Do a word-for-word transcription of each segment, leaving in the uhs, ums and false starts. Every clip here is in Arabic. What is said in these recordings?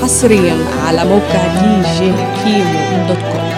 حصريا على موقع دي جي كيمو دوت كوم.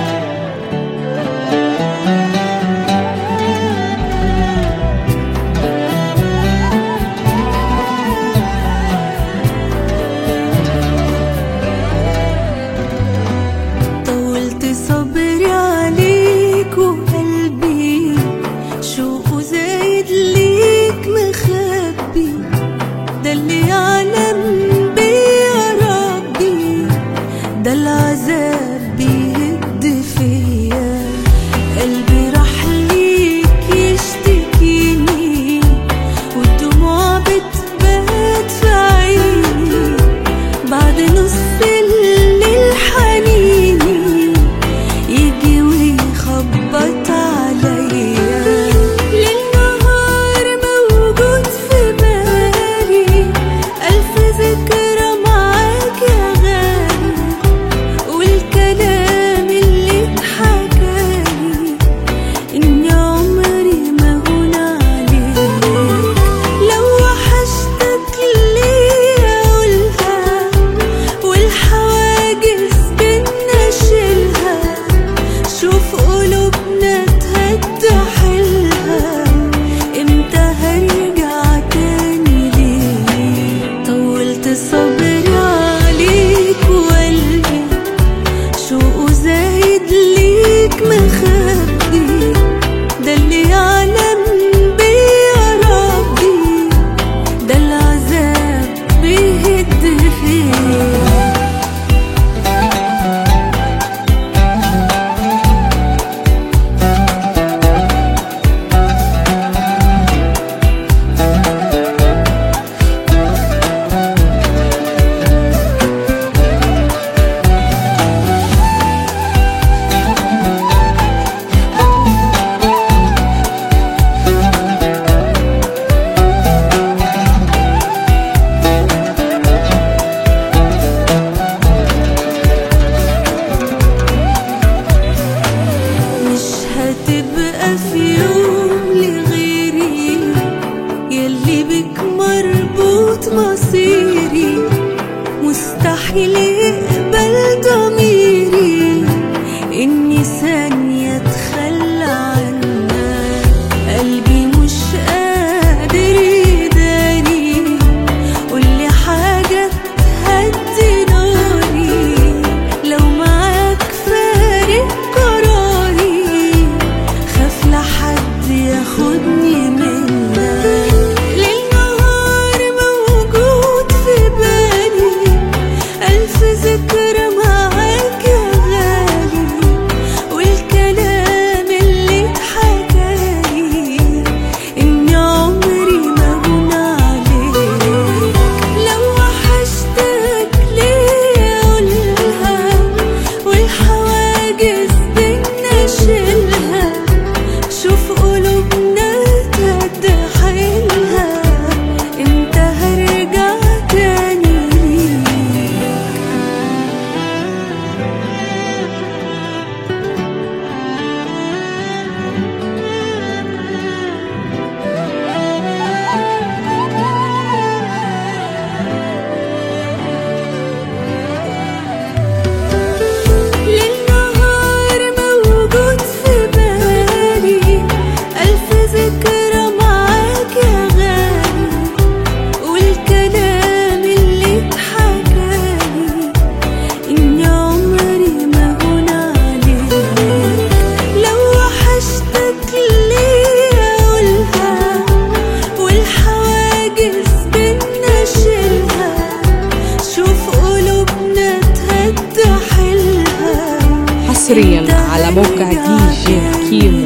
ده العذاب بيهد فيا، قلبي راح ليك يشتكيني والدموع بتبات في عيني بعد نص الليل حنيني يجي ويخبط عليا. ليل نهار موجود في بالي، ألف ذكرى معاك يا غالي، والكلام اللي اتحكالي إني عمري ما هون عليك. لو وحشتك ليا قولها، والحواجز بينا شيلها، شوف قلوبنا تهد حيلها، امتى هرجع تاني ليك؟ طولت صبري عليك وقلبي شوقه زايد ليك مخبي، ده اللي يعلم بيا ربي، ده العذاب بيهد فيا. هتبقى في يوم لغيري، يلي بك مربوط مصيري، مستحيل يقبل ضميري إني ثانية أتخلى عنك. قلبي مش قادر يداري، قولي حاجة تهدي ناري، لو معاك فارق قراري خاف لحد ياخدني منك. ليل نهار موجود في بالي، ألف ذكرى معاك يا غالي، والكلام اللي اتحكالي إني عمري ما هون عليك. لو وحشتك ليا قولها، والحواجز بينا شيلها، شوف قلوبنا تهد حيلها، امتى هرجع تاني ليك؟ ليل نهار موجود في بالي، ألف ذكرى معاك يا غالي، والكلام اللي اتحكالي إني عمري ما هون عليك. لو وحشتك ليا قولها، والحواجز بينا شيلها، شوف قلوبنا تهد حيلها. حصريا على موقع دي جي كيمو.